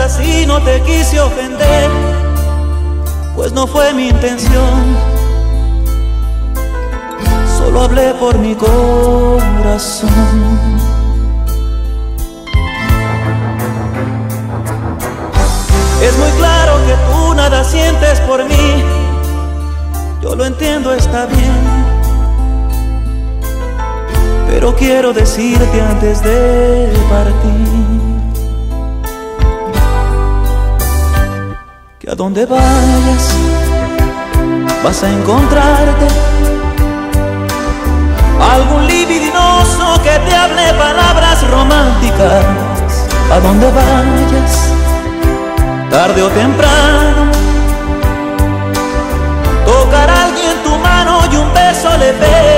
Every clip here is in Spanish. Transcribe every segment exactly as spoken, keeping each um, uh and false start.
así, no te quise ofender, pues no fue mi intención. Solo hablé por mi corazón. Es muy claro que tú nada sientes por mí, yo lo entiendo, está bien, pero quiero decirte antes de partir que a donde vayas vas a encontrarte algún libidinoso que te hable palabras románticas. A donde vayas, tarde o temprano, tocará a alguien tu mano y un beso le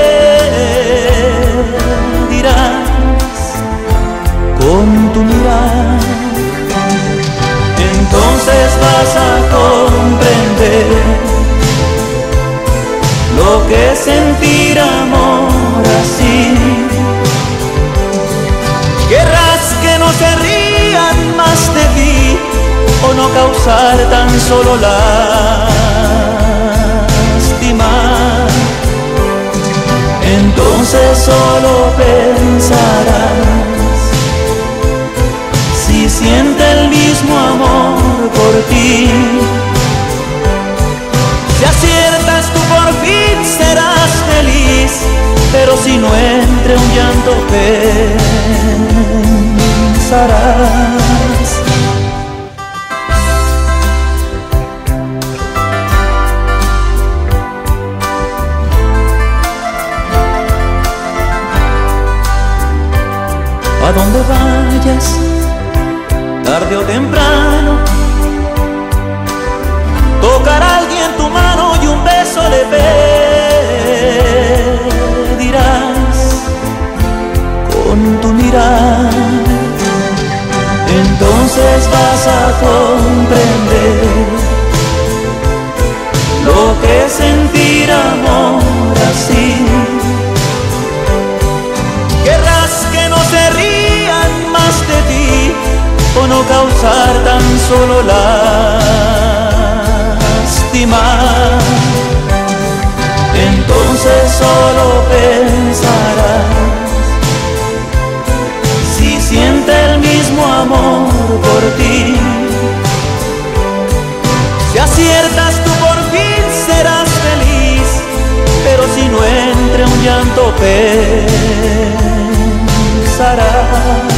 pedirás con tu mirada. Entonces vas a comprender lo que es sentir amor así. Querrás que no se rían más de ti, o no causar tan solo lástima. Entonces solo pensarás si siente el mismo amor por ti. Si aciertas tú por fin serás feliz, pero si no entre un llanto pensarás. A donde vayas, tarde o temprano, tocará a alguien tu mano y un beso le pedirás con tu mirada. Entonces vas a comprender lo que es sentir amor así. Querrás que no se rían más de ti, o no causar tan solo lástima. Entonces solo pensarás si siente el mismo amor por ti. Si aciertas tú por fin serás feliz, pero si no entre un llanto pensarás.